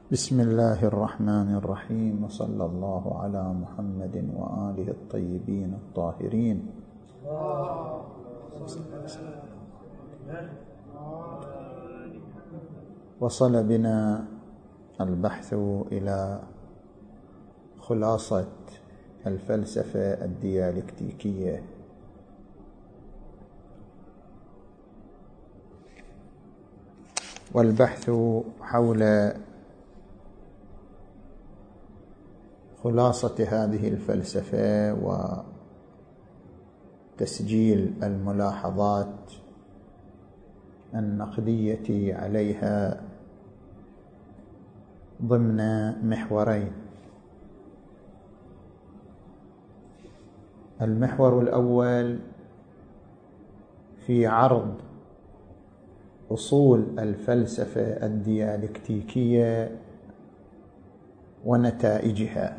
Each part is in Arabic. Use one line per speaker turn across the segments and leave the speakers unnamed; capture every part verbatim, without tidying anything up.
بسم الله الرحمن الرحيم، وصلى الله على محمد وآله الطيبين الطاهرين. وصل بنا البحث إلى خلاصة الفلسفة الديالكتيكية، والبحث حول خلاصة هذه الفلسفة وتسجيل الملاحظات النقدية عليها ضمن محورين. المحور الأول في عرض أصول الفلسفة الديالكتيكية ونتائجها،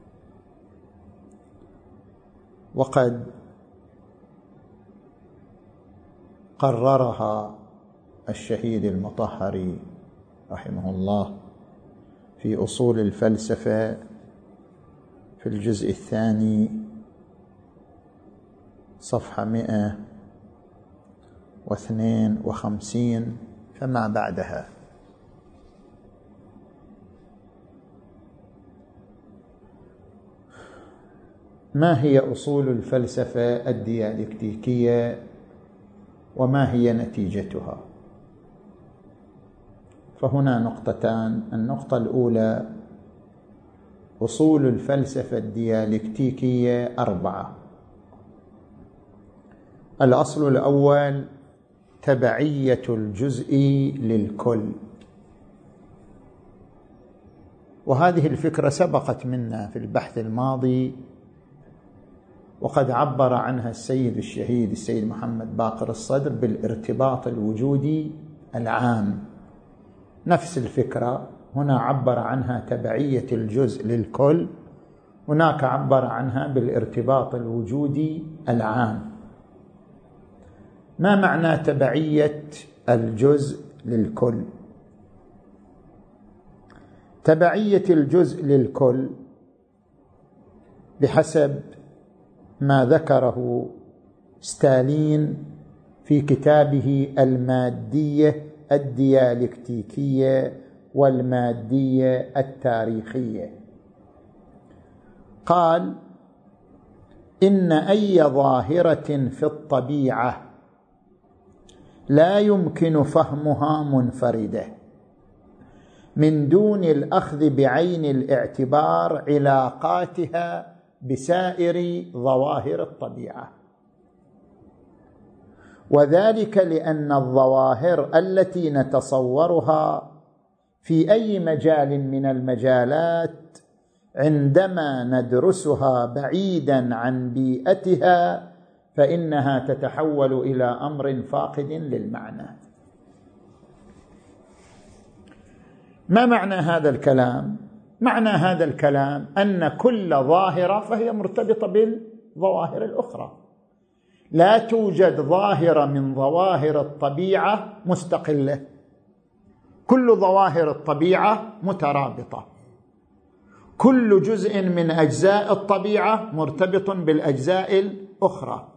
وقد قررها الشهيد المطهري رحمه الله في أصول الفلسفة في الجزء الثاني صفحة مئة واثنين وخمسين فما بعدها. ما هي أصول الفلسفة الديالكتيكية وما هي نتيجتها؟ فهنا نقطتان. النقطة الأولى: أصول الفلسفة الديالكتيكية أربعة. الأصل الأول تبعية الجزء للكل، وهذه الفكرة سبقت منا في البحث الماضي، وقد عبر عنها السيد الشهيد السيد محمد باقر الصدر بالارتباط الوجودي العام. نفس الفكرة هنا عبر عنها تبعية الجزء للكل، هناك عبر عنها بالارتباط الوجودي العام. ما معنى تبعية الجزء للكل؟ تبعية الجزء للكل بحسب ما ذكره ستالين في كتابه المادية الديالكتيكية والمادية التاريخية، قال: إن أي ظاهرة في الطبيعة لا يمكن فهمها منفردة من دون الأخذ بعين الاعتبار علاقاتها بسائر ظواهر الطبيعة، وذلك لأن الظواهر التي نتصورها في أي مجال من المجالات عندما ندرسها بعيدا عن بيئتها فإنها تتحول إلى أمر فاقد للمعنى. ما معنى هذا الكلام؟ معنى هذا الكلام أن كل ظاهرة فهي مرتبطة بالظواهر الأخرى، لا توجد ظاهرة من ظواهر الطبيعة مستقلة، كل ظواهر الطبيعة مترابطة، كل جزء من أجزاء الطبيعة مرتبط بالأجزاء الأخرى.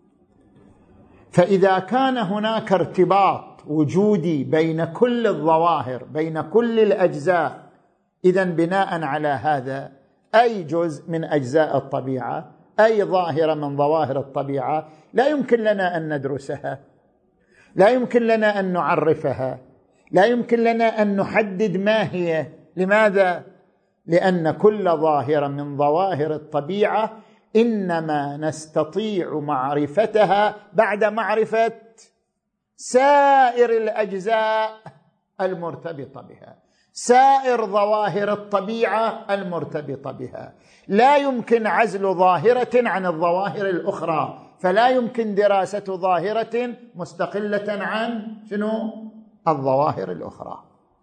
فإذا كان هناك ارتباط وجودي بين كل الظواهر بين كل الأجزاء، إذن بناء على هذا أي جزء من أجزاء الطبيعة، أي ظاهرة من ظواهر الطبيعة لا يمكن لنا أن ندرسها، لا يمكن لنا أن نعرفها، لا يمكن لنا أن نحدد ما هي. لماذا؟ لأن كل ظاهرة من ظواهر الطبيعة إنما نستطيع معرفتها بعد معرفة سائر الأجزاء المرتبطة بها، سائر ظواهر الطبيعة المرتبطة بها. لا يمكن عزل ظاهرة عن الظواهر الأخرى، فلا يمكن دراسة ظاهرة مستقلة عن شنو؟ الظواهر الأخرى.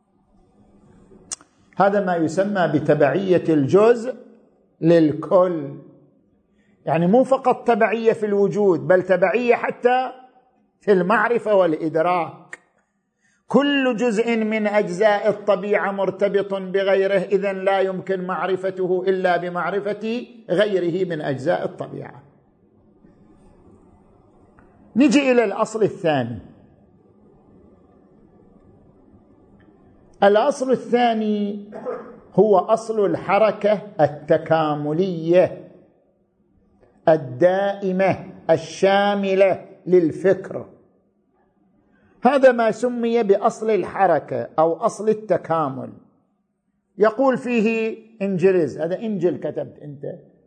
هذا ما يسمى بتبعية الجزء للكل، يعني مو فقط تبعية في الوجود، بل تبعية حتى في المعرفة والإدراك. كل جزء من أجزاء الطبيعة مرتبط بغيره، إذن لا يمكن معرفته إلا بمعرفة غيره من أجزاء الطبيعة. نجي إلى الأصل الثاني. الأصل الثاني هو أصل الحركة التكاملية الدائمة الشاملة للفكر. هذا ما سمي بأصل الحركة أو أصل التكامل. يقول فيه إنجلز، هذا إنجل كتبت أنت،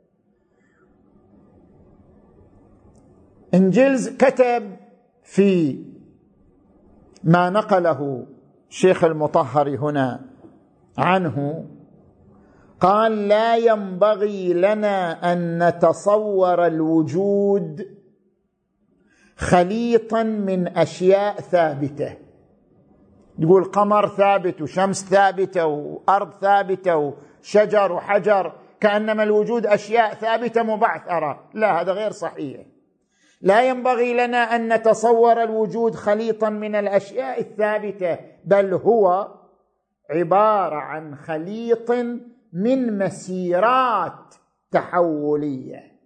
إنجلز كتب في ما نقله شيخ المطهري هنا عنه، قال: لا ينبغي لنا أن نتصور الوجود خليطا من أشياء ثابتة. يقول قمر ثابت وشمس ثابتة وأرض ثابتة وشجر وحجر، كأنما الوجود أشياء ثابتة مبعثرة. لا، هذا غير صحيح. لا ينبغي لنا أن نتصور الوجود خليطا من الأشياء الثابتة، بل هو عبارة عن خليط من مسيرات تحولية.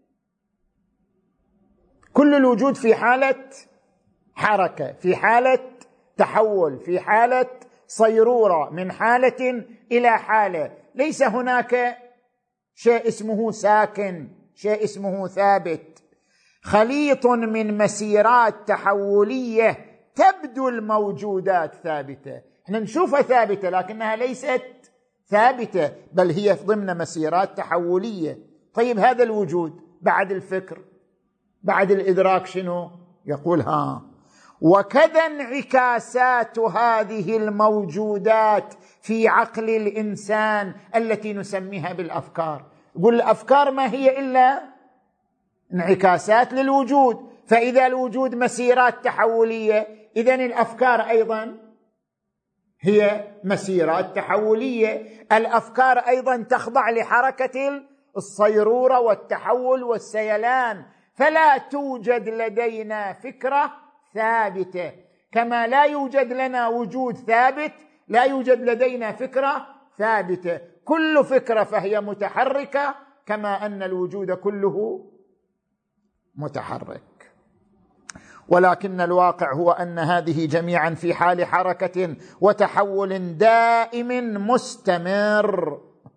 كل الوجود في حالة حركة، في حالة تحول، في حالة صيرورة من حالة إلى حالة. ليس هناك شيء اسمه ساكن، شيء اسمه ثابت. خليط من مسيرات تحولية تبدو الموجودات ثابتة، احنا نشوفها ثابتة لكنها ليست ثابتة، بل هي ضمن مسيرات تحولية. طيب هذا الوجود بعد الفكر بعد الإدراك شنو؟ يقول ها وكذا انعكاسات هذه الموجودات في عقل الإنسان التي نسميها بالأفكار. يقول الأفكار ما هي إلا انعكاسات للوجود، فإذا الوجود مسيرات تحولية إذن الأفكار أيضا هي مسيرات تحولية. الأفكار أيضا تخضع لحركة الصيرورة والتحول والسيلان، فلا توجد لدينا فكرة ثابتة. كما لا يوجد لنا وجود ثابت، لا يوجد لدينا فكرة ثابتة. كل فكرة فهي متحركة، كما أن الوجود كله متحرك. ولكن الواقع هو أن هذه جميعا في حال حركة وتحول دائم مستمر.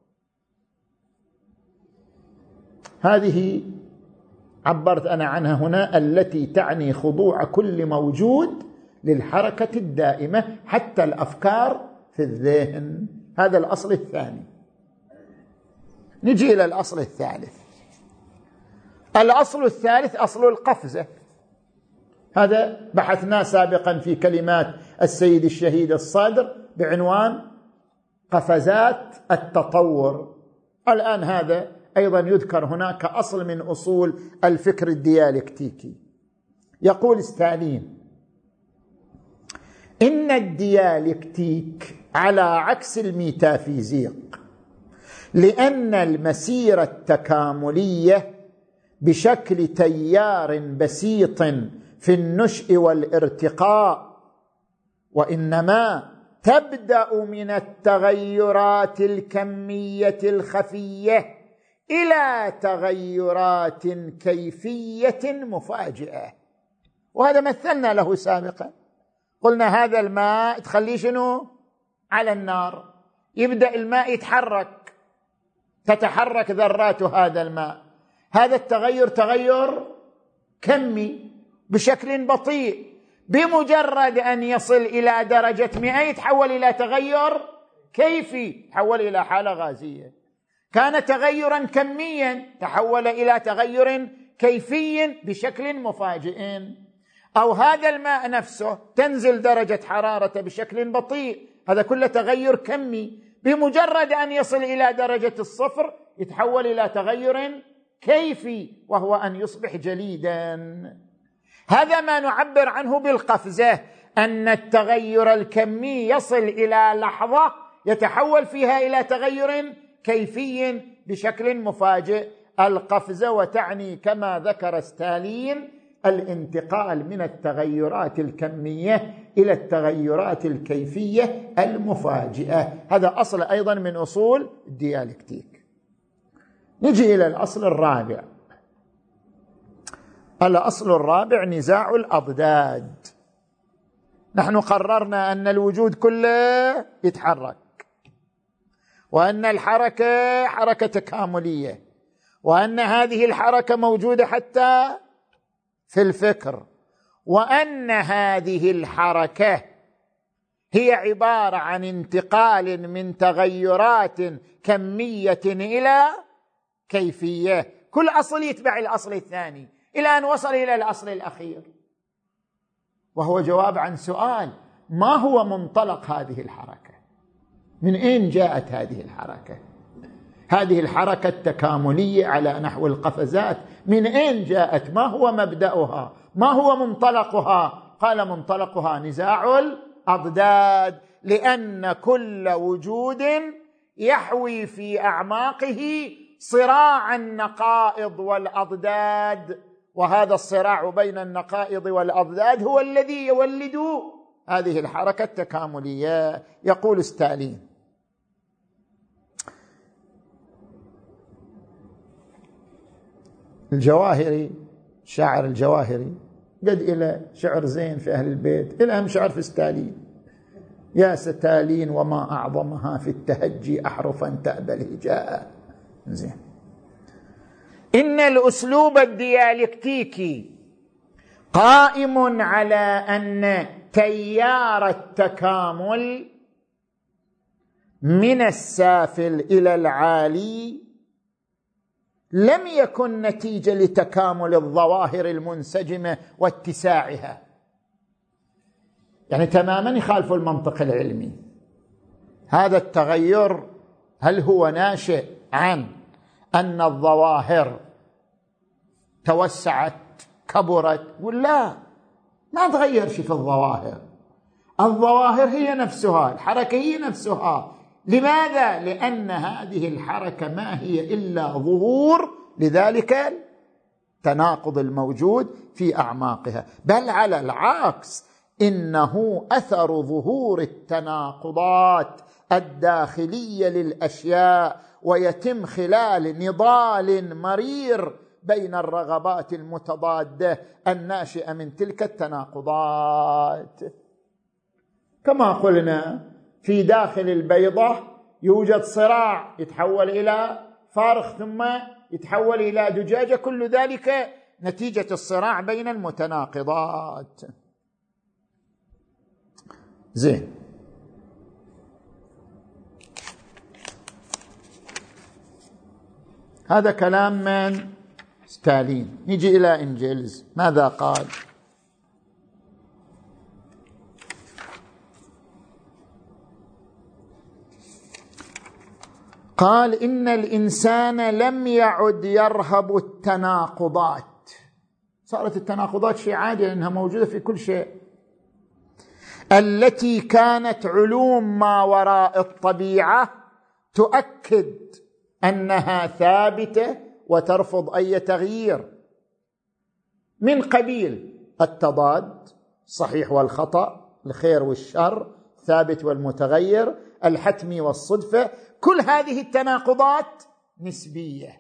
هذه عبرت أنا عنها هنا، التي تعني خضوع كل موجود للحركة الدائمة حتى الأفكار في الذهن. هذا الأصل الثاني. نجي إلى الأصل الثالث. الأصل الثالث أصل القفزة. هذا بحثناه سابقا في كلمات السيد الشهيد الصادر بعنوان قفزات التطور. الآن هذا أيضا يذكر هناك كأصل من أصول الفكر الديالكتيكي. يقول ستالين: إن الديالكتيك على عكس الميتافيزيق، لأن المسيرة التكاملية بشكل تيار بسيط في النشء والارتقاء، وإنما تبدأ من التغيرات الكمية الخفية إلى تغيرات كيفية مفاجئة. وهذا مثلنا له سابقا، قلنا هذا الماء تخليه شنو؟ على النار، يبدأ الماء يتحرك، تتحرك ذرات هذا الماء. هذا التغير تغير كمي بشكل بطيء، بمجرد أن يصل إلى درجة مئة يتحول إلى تغير كيفي، تحول إلى حالة غازية. كان تغيرا كميا تحول إلى تغير كيفي بشكل مفاجئ. أو هذا الماء نفسه تنزل درجة حرارة بشكل بطيء، هذا كله تغير كمي، بمجرد أن يصل إلى درجة الصفر يتحول إلى تغير كيفي، وهو أن يصبح جليدا. هذا ما نعبر عنه بالقفزة، أن التغير الكمي يصل إلى لحظة يتحول فيها إلى تغير كيفي بشكل مفاجئ. القفزة وتعني كما ذكر ستالين الانتقال من التغيرات الكمية إلى التغيرات الكيفية المفاجئة. هذا أصل أيضا من أصول الديالكتيك. نجي إلى الأصل الرابع. الأصل الرابع نزاع الأضداد. نحن قررنا أن الوجود كله يتحرك، وأن الحركة حركة تكاملية، وأن هذه الحركة موجودة حتى في الفكر، وأن هذه الحركة هي عبارة عن انتقال من تغيرات كمية إلى كيفية. كل أصل يتبع الأصل الثاني إلى أن وصل إلى الأصل الأخير، وهو جواب عن سؤال: ما هو منطلق هذه الحركة؟ من أين جاءت هذه الحركة؟ هذه الحركة التكاملية على نحو القفزات من أين جاءت؟ ما هو مبدأها؟ ما هو منطلقها؟ قال: منطلقها نزاع الأضداد، لأن كل وجود يحوي في أعماقه صراع النقائض والأضداد، وهذا الصراع بين النقائض والأضداد هو الذي يولد هذه الحركة التكاملية. يقول ستالين: الجواهري، شاعر الجواهري، قد إلى شعر زين في أهل البيت، إلهم شعر في ستالين: يا ستالين وما أعظمها في التهجي أحرفا تأبى الهجاء. زين. إن الأسلوب الديالكتيكي قائم على أن تيار التكامل من السافل إلى العالي لم يكن نتيجة لتكامل الظواهر المنسجمة واتساعها، يعني تماما يخالف المنطق العلمي. هذا التغير هل هو ناشئ عن أن الظواهر توسعت كبرت؟ ولا ما تغير شيء في الظواهر؟ الظواهر هي نفسها، الحركة هي نفسها. لماذا؟ لأن هذه الحركة ما هي إلا ظهور لذلك التناقض الموجود في أعماقها، بل على العكس، إنه أثر ظهور التناقضات الداخلية للأشياء، ويتم خلال نضال مرير بين الرغبات المتضادة الناشئة من تلك التناقضات. كما قلنا في داخل البيضة يوجد صراع يتحول إلى فارغ ثم يتحول إلى دجاجة، كل ذلك نتيجة الصراع بين المتناقضات. زين. هذا كلام من ستالين. نجي إلى إنجلز، ماذا قال؟ قال: إن الإنسان لم يعد يرهب التناقضات. صارت التناقضات شيء عادي لأنها موجودة في كل شيء، التي كانت علوم ما وراء الطبيعة تؤكد أنها ثابتة وترفض أي تغيير، من قبيل التضاد، الصحيح والخطأ، الخير والشر، ثابت والمتغير، الحتمي والصدفة. كل هذه التناقضات نسبية،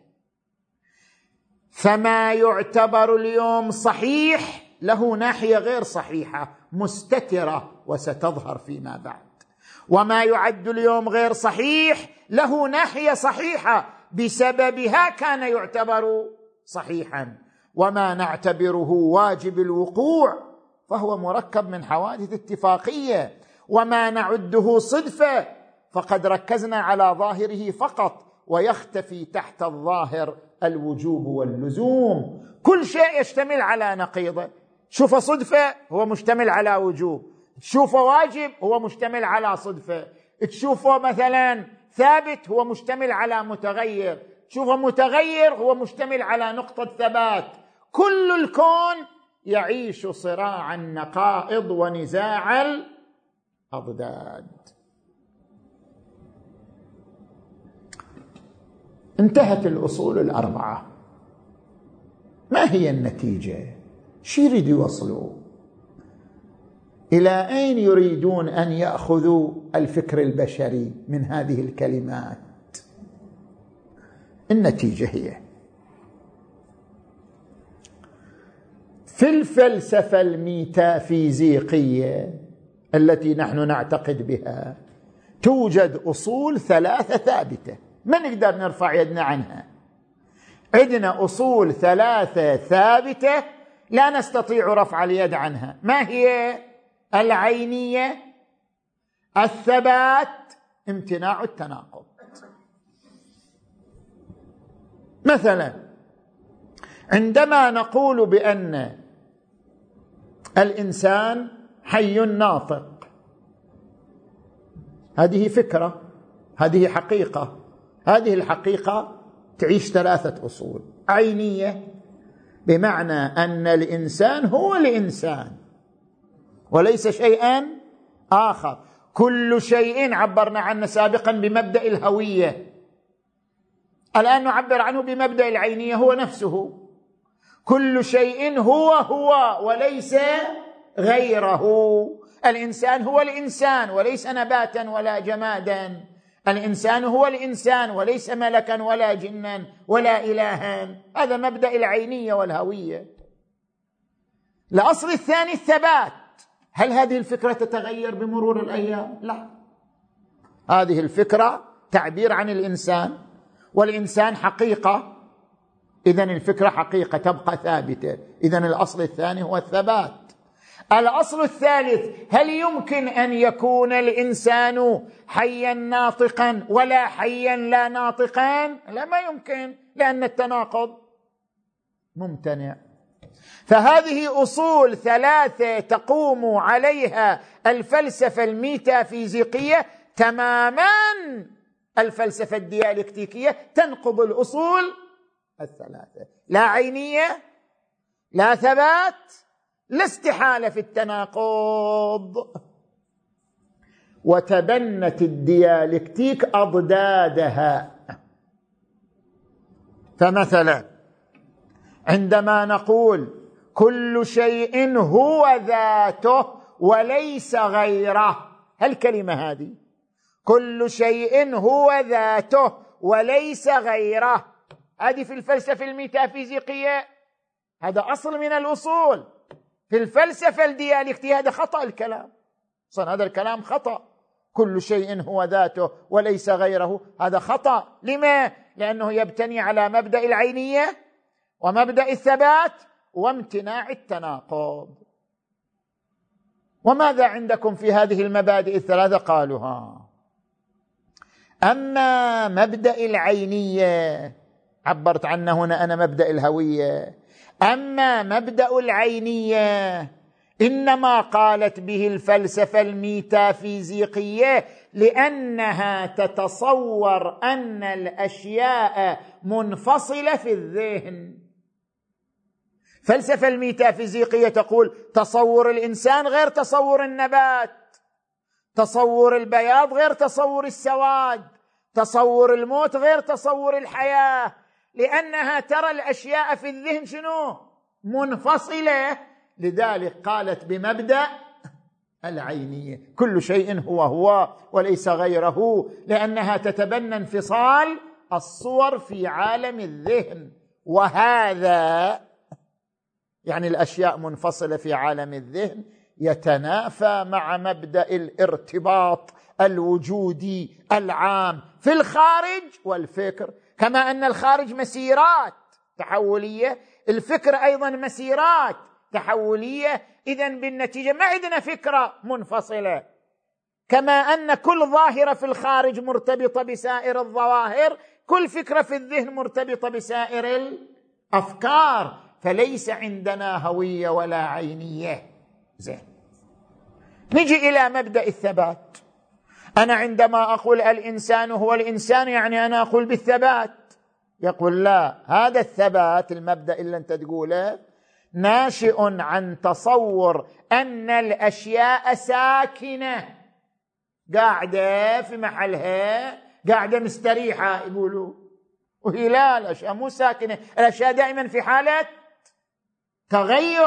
فما يعتبر اليوم صحيح له ناحية غير صحيحة مستترة وستظهر فيما بعد، وما يعد اليوم غير صحيح له ناحية صحيحة بسببها كان يعتبر صحيحا. وما نعتبره واجب الوقوع فهو مركب من حوادث اتفاقية، وما نعده صدفة فقد ركزنا على ظاهره فقط، ويختفي تحت الظاهر الوجوب واللزوم. كل شيء يشتمل على نقيضه. شوف صدفة هو مشتمل على وجوب، تشوفه واجب هو مشتمل على صدفة، تشوفه مثلا ثابت هو مشتمل على متغير، تشوفه متغير هو مشتمل على نقطة ثبات. كل الكون يعيش صراع النقائض ونزاع الأضداد. انتهت الأصول الأربعة. ما هي النتيجة؟ شو يريدوا يوصلوا؟ إلى أين يريدون أن يأخذوا الفكر البشري من هذه الكلمات؟ النتيجة هي في الفلسفة الميتافيزيقية التي نحن نعتقد بها توجد أصول ثلاثة ثابتة ما نقدر نرفع يدنا عنها. عندنا أصول ثلاثة ثابتة لا نستطيع رفع اليد عنها. ما هي؟ العينية، الثبات، امتناع التناقض. مثلا عندما نقول بأن الإنسان حي ناطق، هذه فكرة، هذه حقيقة. هذه الحقيقة تعيش ثلاثة أصول. عينية بمعنى أن الإنسان هو الإنسان وليس شيئا آخر. كل شيء عبرنا عنه سابقا بمبدأ الهوية، الآن نعبر عنه بمبدأ العينية، هو نفسه. كل شيء هو هو وليس غيره. الإنسان هو الإنسان وليس نباتا ولا جمادا. الإنسان هو الإنسان وليس ملكا ولا جنا ولا إلها. هذا مبدأ العينية والهوية. الأصل الثاني الثبات. هل هذه الفكرة تتغير بمرور الأيام؟ لا، هذه الفكرة تعبير عن الإنسان، والإنسان حقيقة، إذن الفكرة حقيقة تبقى ثابتة. إذن الأصل الثاني هو الثبات. الأصل الثالث، هل يمكن أن يكون الإنسان حيا ناطقا ولا حيا لا ناطقا؟ لا، ما يمكن، لأن التناقض ممتنع. فهذه أصول ثلاثة تقوم عليها الفلسفة الميتافيزيقية تماما. الفلسفة الديالكتيكية تنقض الأصول الثلاثة. لا عينية، لا ثبات، لا استحالة في التناقض. وتبنت الديالكتيك أضدادها. فمثلا عندما نقول كل شيء هو ذاته وليس غيره، هالكلمة هذه كل شيء هو ذاته وليس غيره، هذه في الفلسفة الميتافيزيقية هذا أصل من الأصول. في الفلسفة الديالكتية هذا خطأ الكلام، صار هذا الكلام خطأ. كل شيء هو ذاته وليس غيره، هذا خطأ. لما؟ لأنه يبتني على مبدأ العينية ومبدأ الثبات وامتناع التناقض. وماذا عندكم في هذه المبادئ الثلاثة؟ قالوها. أما مبدأ العينية عبرت عنه هنا أنا مبدأ الهوية. أما مبدأ العينية إنما قالت به الفلسفة الميتافيزيقية لأنها تتصور أن الأشياء منفصلة في الذهن. الفلسفة الميتافيزيقية تقول تصور الإنسان غير تصور النبات، تصور البياض غير تصور السواد، تصور الموت غير تصور الحياة، لأنها ترى الأشياء في الذهن شنو؟ منفصلة. لذلك قالت بمبدأ العينية كل شيء هو هو وليس غيره، لأنها تتبنى انفصال الصور في عالم الذهن. وهذا يعني الأشياء منفصلة في عالم الذهن يتنافى مع مبدأ الارتباط الوجودي العام في الخارج والفكر. كما أن الخارج مسيرات تحولية، الفكر أيضا مسيرات تحولية. إذن بالنتيجة ما عندنا فكرة منفصلة. كما أن كل ظاهرة في الخارج مرتبطة بسائر الظواهر، كل فكرة في الذهن مرتبطة بسائر الأفكار. فليس عندنا هوية ولا عينية. زين، نجي إلى مبدأ الثبات. أنا عندما أقول الإنسان هو الإنسان يعني أنا أقول بالثبات. يقول لا، هذا الثبات المبدأ اللي أنت تقوله ناشئ عن تصور أن الأشياء ساكنة قاعدة في محلها، قاعدة مستريحة يقولوا، وهي لا، الأشياء مو ساكنة، الأشياء دائما في حالة تغير.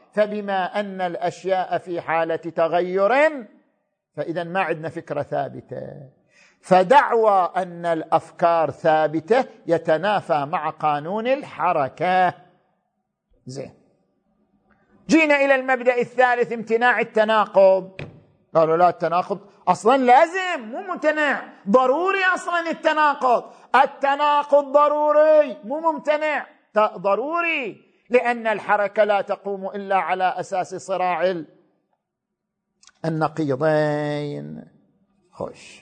فبما أن الأشياء في حالة تغير فإذا ما عندنا فكرة ثابتة، فدعوى أن الأفكار ثابتة يتنافى مع قانون الحركة. زين، جينا إلى المبدأ الثالث، امتناع التناقض. قالوا لا، التناقض أصلا لازم، مو ممتنع، ضروري أصلا التناقض. التناقض ضروري مو ممتنع، ضروري، لأن الحركة لا تقوم إلا على أساس صراع النقيضين. خوش،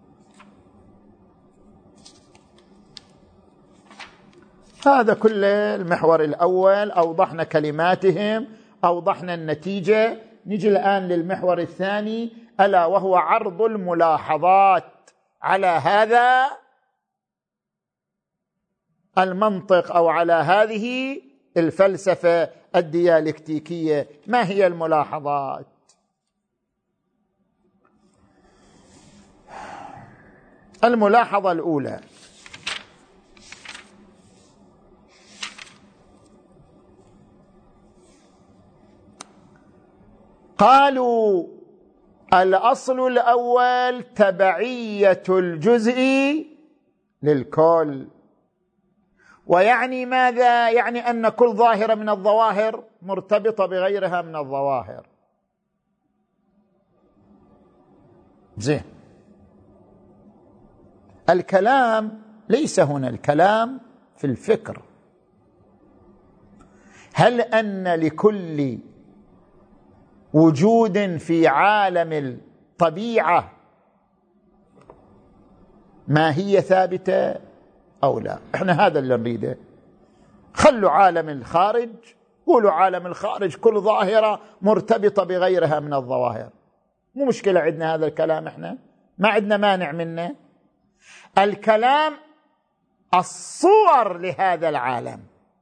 هذا كل المحور الأول، أوضحنا كلماتهم، أوضحنا النتيجة. نجي الآن للمحور الثاني، ألا وهو عرض الملاحظات على هذا المنطق أو على هذه الفلسفة الديالكتيكية. ما هي الملاحظات؟ الملاحظة الأولى: قالوا الأصل الأول تبعية الجزء للكل. ويعني ماذا؟ يعني أن كل ظاهرة من الظواهر مرتبطة بغيرها من الظواهر. زين، الكلام ليس هنا، الكلام في الفكر. هل أن لكل وجود في عالم الطبيعة ماهية ثابتة أو لا؟ إحنا هذا اللي نريده. خلوا عالم الخارج، قولوا عالم الخارج كل ظاهرة مرتبطة بغيرها من الظواهر، مو مشكلة عندنا هذا الكلام، إحنا ما عندنا مانع منه. الكلام الصور لهذا العالم،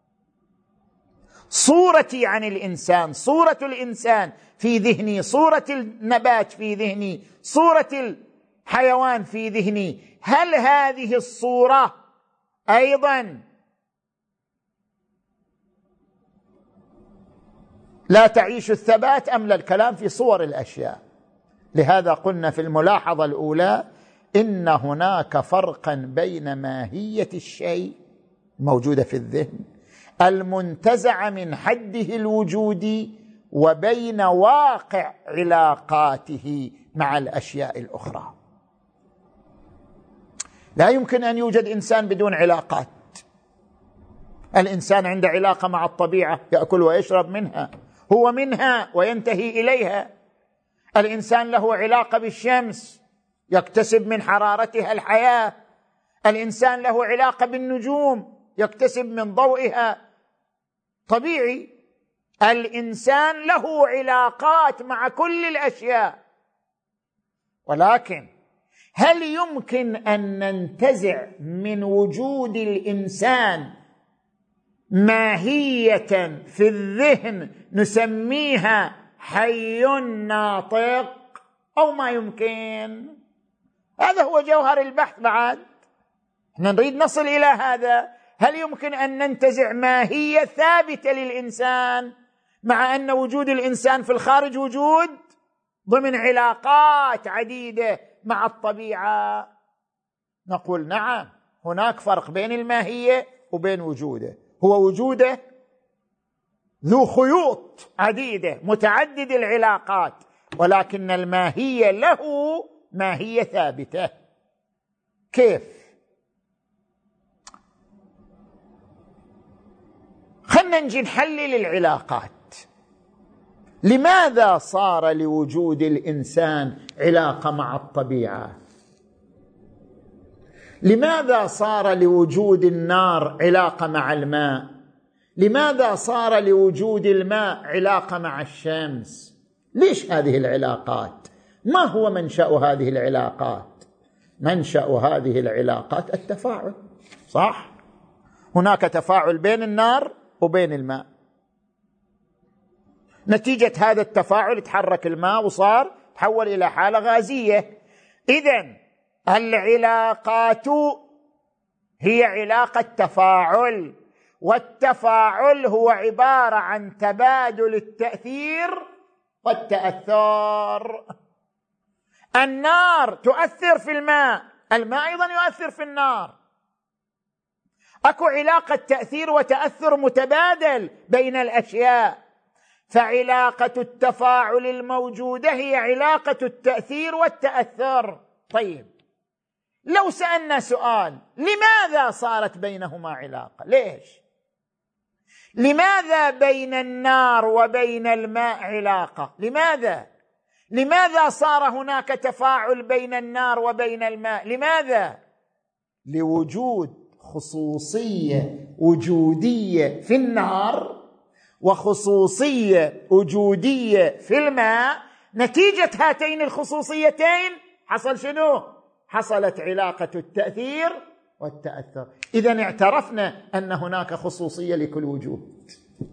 صورتي عن الإنسان، صورة الإنسان في ذهني، صورة النبات في ذهني، صورة الحيوان في ذهني. هل هذه الصورة أيضا لا تعيش الثبات أم لا؟ الكلام في صور الأشياء. لهذا قلنا في الملاحظة الأولى إن هناك فرقا بين ماهية الشيء موجودة في الذهن المنتزع من حده الوجودي وبين واقع علاقاته مع الأشياء الأخرى. لا يمكن أن يوجد إنسان بدون علاقات. الإنسان عنده علاقة مع الطبيعة، يأكل ويشرب منها، هو منها وينتهي إليها. الإنسان له علاقة بالشمس، يكتسب من حرارتها الحياة. الإنسان له علاقة بالنجوم، يكتسب من ضوئها. طبيعي، الإنسان له علاقات مع كل الأشياء. ولكن هل يمكن أن ننتزع من وجود الإنسان ماهية في الذهن نسميها حي ناطق أو ما يمكن؟ هذا هو جوهر البحث. بعد احنا نريد نصل إلى هذا. هل يمكن أن ننتزع ماهية ثابتة للإنسان مع أن وجود الإنسان في الخارج وجود ضمن علاقات عديدة مع الطبيعة؟ نقول نعم، هناك فرق بين الماهية وبين وجوده. هو وجوده ذو خيوط عديدة متعدد العلاقات، ولكن الماهية له ماهية ثابتة. كيف؟ خلنا نجي نحلل العلاقات. لماذا صار لوجود الإنسان علاقة مع الطبيعة؟ لماذا صار لوجود النار علاقة مع الماء؟ لماذا صار لوجود الماء علاقة مع الشمس؟ ليش هذه العلاقات؟ ما هو منشأ هذه العلاقات؟ منشأ هذه العلاقات التفاعل، صح؟ هناك تفاعل بين النار وبين الماء، نتيجة هذا التفاعل تحرك الماء وصار تحول إلى حالة غازية. إذن العلاقات هي علاقة تفاعل، والتفاعل هو عبارة عن تبادل التأثير والتأثر. النار تؤثر في الماء، الماء أيضا يؤثر في النار، أكو علاقة تأثير وتأثر متبادل بين الأشياء، فعلاقة التفاعل الموجودة هي علاقة التأثير والتأثر. طيب لو سألنا سؤال، لماذا صارت بينهما علاقة؟ ليش؟ لماذا بين النار وبين الماء علاقة؟ لماذا؟ لماذا صار هناك تفاعل بين النار وبين الماء؟ لماذا؟ لوجود خصوصية وجودية في النار وخصوصية وجودية في الماء. نتيجة هاتين الخصوصيتين حصل شنو؟ حصلت علاقة التأثير والتأثر. إذن اعترفنا أن هناك خصوصية لكل وجود.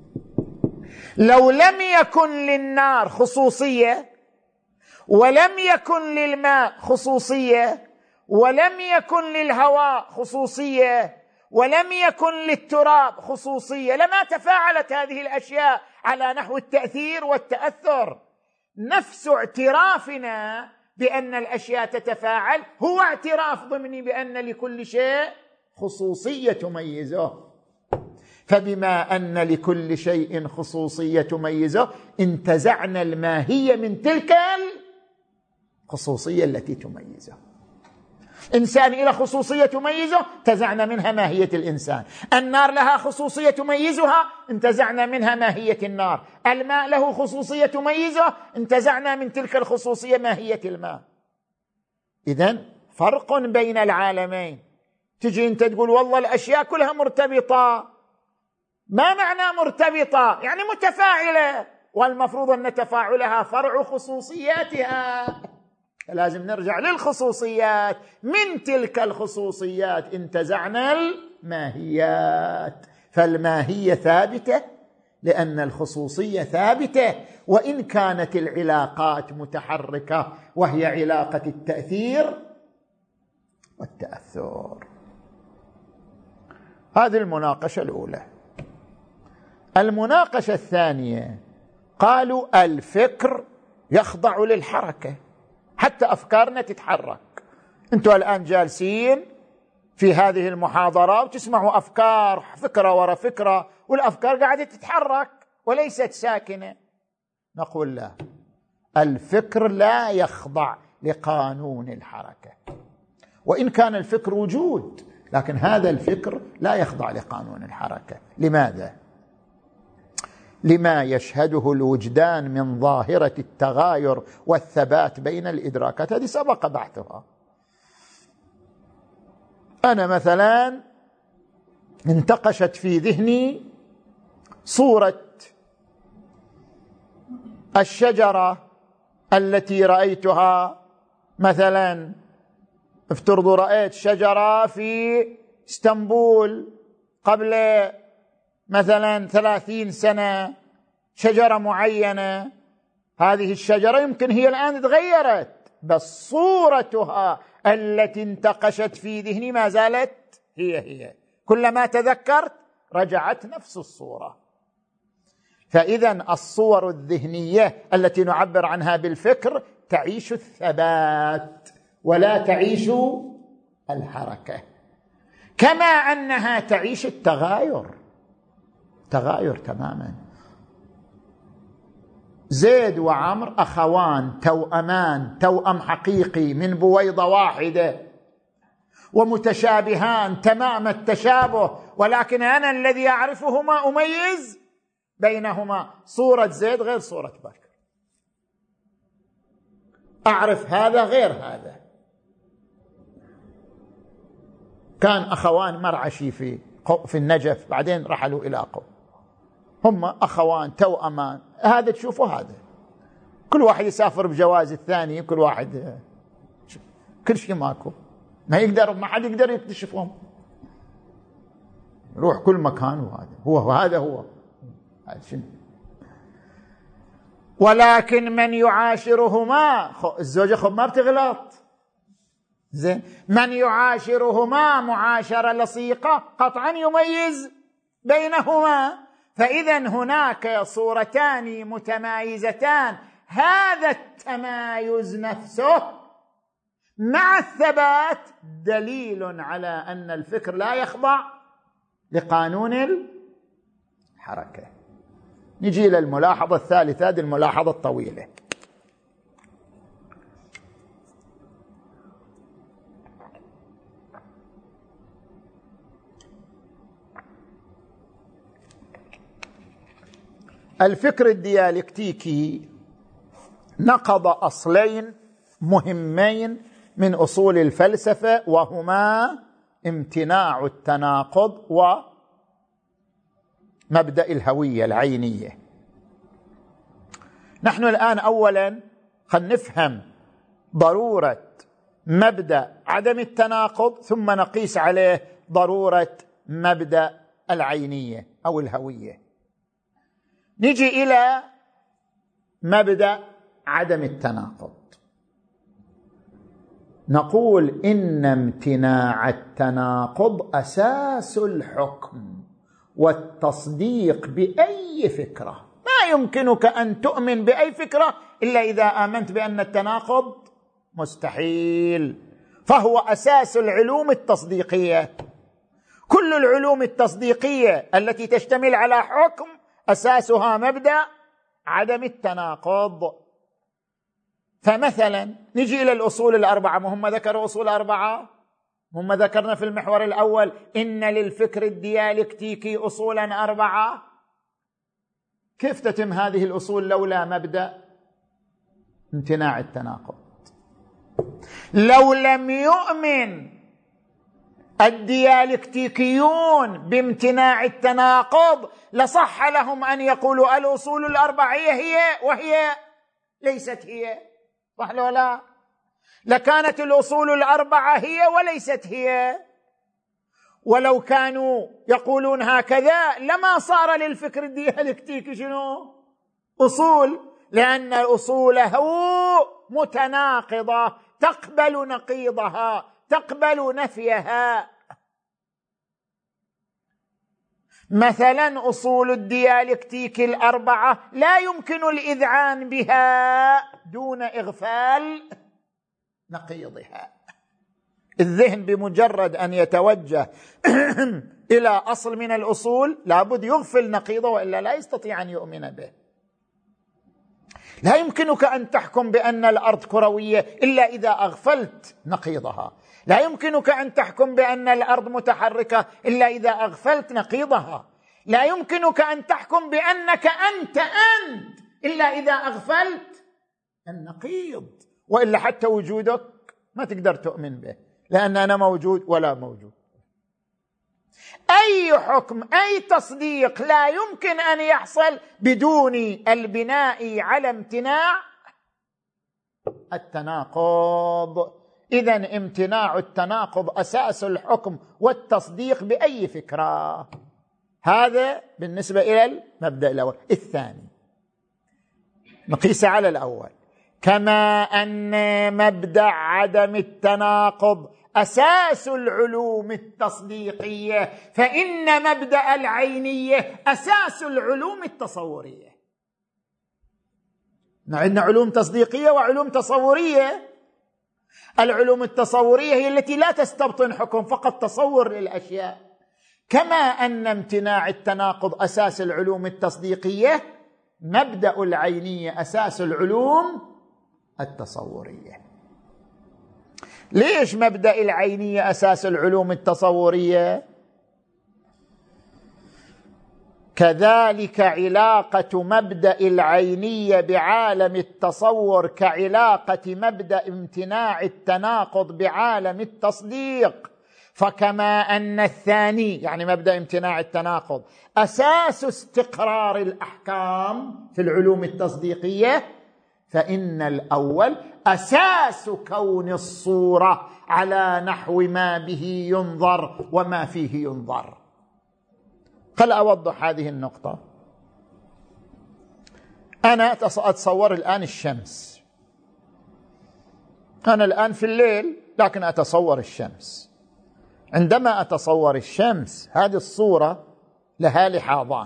لو لم يكن للنار خصوصية، ولم يكن للماء خصوصية، ولم يكن للهواء خصوصية، ولم يكن للتراب خصوصية، لما تفاعلت هذه الأشياء على نحو التأثير والتأثر. نفس اعترافنا بأن الأشياء تتفاعل هو اعتراف ضمني بأن لكل شيء خصوصية تميزه. فبما أن لكل شيء خصوصية تميزه، انتزعنا الماهية من تلك الخصوصية التي تميزه. إنسان إلى خصوصية تميزه، انتزعنا منها ماهية الإنسان. النار لها خصوصية تميزها، انتزعنا منها ماهية النار. الماء له خصوصية تميزه، انتزعنا من تلك الخصوصية ماهية الماء. إذن فرق بين العالمين. تجي أنت تقول والله الأشياء كلها مرتبطة. ما معنى مرتبطة؟ يعني متفاعلة، والمفروض أن تفاعلها فرع خصوصياتها. لازم نرجع للخصوصيات، من تلك الخصوصيات انتزعنا الماهيات. فالماهية ثابتة لأن الخصوصية ثابتة، وإن كانت العلاقات متحركة، وهي علاقة التأثير والتأثر. هذه المناقشة الأولى. المناقشة الثانية، قالوا الفكر يخضع للحركة، حتى أفكارنا تتحرك. أنتوا الآن جالسين في هذه المحاضرة وتسمعوا أفكار، فكرة وراء فكرة، والأفكار قاعدة تتحرك وليست ساكنة. نقول لا، الفكر لا يخضع لقانون الحركة، وإن كان الفكر وجود، لكن هذا الفكر لا يخضع لقانون الحركة. لماذا؟ لما يشهده الوجدان من ظاهرة التغاير والثبات بين الإدراكات. هذه سبق بحثها. أنا مثلا انتقشت في ذهني صورة الشجرة التي رأيتها، مثلا افترضوا رأيت شجرة في اسطنبول قبل مثلا ثلاثين سنة، شجرة معينة. هذه الشجرة يمكن هي الآن تغيرت، بس صورتها التي انتقشت في ذهني ما زالت هي هي. كلما تذكرت رجعت نفس الصورة. فإذا الصور الذهنية التي نعبر عنها بالفكر تعيش الثبات ولا تعيش الحركة، كما أنها تعيش التغاير، تغاير تماما. زيد وعمر أخوان توأمان، توأم حقيقي من بويضة واحدة، ومتشابهان تمام التشابه، ولكن أنا الذي أعرفهما أميز بينهما. صورة زيد غير صورة بكر، أعرف هذا غير هذا. كان أخوان مرعشي في في النجف، بعدين رحلوا إلى قوم، هم أخوان توأمان، هذا تشوفوا هذا، كل واحد يسافر بجواز الثاني، كل واحد كل شيء ماكو، ما يقدر، ما حد يقدر يكتشفهم، يروح كل مكان. وهذا هو وهذا هو هذا شنو. ولكن من يعاشرهما، الزوجة خب ما بتغلط، زين، من يعاشرهما معاشرة لصيقة قطعا يميز بينهما. فإذا هناك صورتان متمايزتان، هذا التمايز نفسه مع الثبات دليل على أن الفكر لا يخضع لقانون الحركة. نجي إلى الملاحظة الثالثة، هذه الملاحظة الطويلة. الفكر الديالكتيكي نقض أصلين مهمين من أصول الفلسفة، وهما امتناع التناقض ومبدأ الهوية العينية. نحن الآن أولا خلينا نفهم ضرورة مبدأ عدم التناقض، ثم نقيس عليه ضرورة مبدأ العينية أو الهوية. نجي إلى مبدأ عدم التناقض، نقول إن امتناع التناقض أساس الحكم والتصديق بأي فكرة. ما يمكنك أن تؤمن بأي فكرة إلا إذا آمنت بأن التناقض مستحيل، فهو أساس العلوم التصديقية. كل العلوم التصديقية التي تشتمل على حكم أساسها مبدأ عدم التناقض. فمثلا نجي إلى الأصول الأربعة، هم ذكروا أصول أربعة، هم ذكرنا في المحور الأول إن للفكر الديالكتيكي أصولا أربعة. كيف تتم هذه الأصول لولا مبدأ امتناع التناقض؟ لو لم يؤمن الديالكتيكيون بامتناع التناقض لصح لهم أن يقولوا الأصول الأربعة هي وهي ليست هي، صح ولا لا؟ لكانت الأصول الأربعة هي وليست هي. ولو كانوا يقولون هكذا لما صار للفكر الديالكتيكي شنو؟ أصول، لأن أصوله متناقضة تقبل نقيضها، تقبل نفيها. مثلا أصول الديالكتيك الأربعة لا يمكن الإذعان بها دون إغفال نقيضها. الذهن بمجرد أن يتوجه إلى أصل من الأصول لابد يغفل نقيضه، وإلا لا يستطيع أن يؤمن به. لا يمكنك أن تحكم بأن الأرض كروية إلا إذا أغفلت نقيضها، لا يمكنك أن تحكم بأن الأرض متحركة إلا إذا أغفلت نقيضها، لا يمكنك أن تحكم بأنك أنت أنت إلا إذا أغفلت النقيض، وإلا حتى وجودك ما تقدر تؤمن به، لأن أنا موجود ولا موجود. أي حكم أي تصديق لا يمكن أن يحصل بدون البناء على امتناع التناقض. إذن امتناع التناقض أساس الحكم والتصديق بأي فكرة. هذا بالنسبة إلى المبدأ الأول. الثاني نقيس على الأول، كما أن مبدأ عدم التناقض أساس العلوم التصديقية، فإن مبدأ العينية أساس العلوم التصورية. عندنا علوم تصديقية وعلوم تصورية. العلوم التصورية هي التي لا تستبطن حكم، فقط تصور للأشياء. كما أن امتناع التناقض أساس العلوم التصديقية، مبدأ العينية أساس العلوم التصورية. ليش مبدأ العينية أساس العلوم التصورية؟ كذلك علاقة مبدأ العينية بعالم التصور كعلاقة مبدأ امتناع التناقض بعالم التصديق. فكما أن الثاني يعني مبدأ امتناع التناقض أساس استقرار الأحكام في العلوم التصديقية، فإن الأول أساس كون الصورة على نحو ما به ينظر وما فيه ينظر. خل أوضح هذه النقطة. أنا أتصور الآن الشمس، أنا الآن في الليل لكن أتصور الشمس. عندما أتصور الشمس، هذه الصورة لها لحاظان: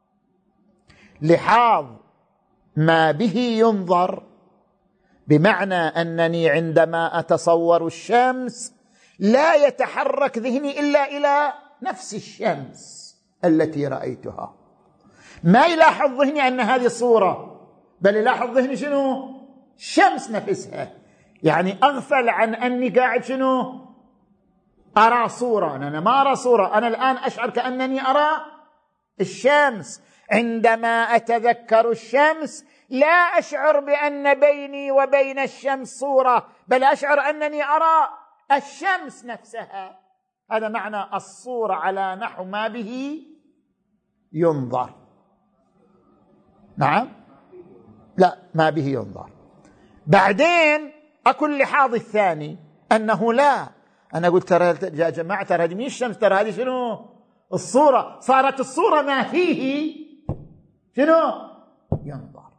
لحاظ ما به ينظر، بمعنى أنني عندما أتصور الشمس لا يتحرك ذهني إلا إلى نفس الشمس التي رأيتها، ما يلاحظ ذهني أن هذه صورة، بل يلاحظ ذهني شنو؟ الشمس نفسها. يعني أغفل عن أني قاعد شنو؟ أرى صورة. أنا ما أرى صورة، أنا الآن أشعر كأنني أرى الشمس. عندما أتذكر الشمس لا أشعر بأن بيني وبين الشمس صورة، بل أشعر أنني أرى الشمس نفسها. هذا معنى الصورة على نحو ما به ينظر. نعم، لا، ما به ينظر. بعدين أكو اللحاظ الثاني أنه لا، أنا قلت ترى يا جماعة ترى هذه مش الشمس، ترى هذه شنو؟ الصورة. صارت الصورة ما فيه شنو؟ ينظر.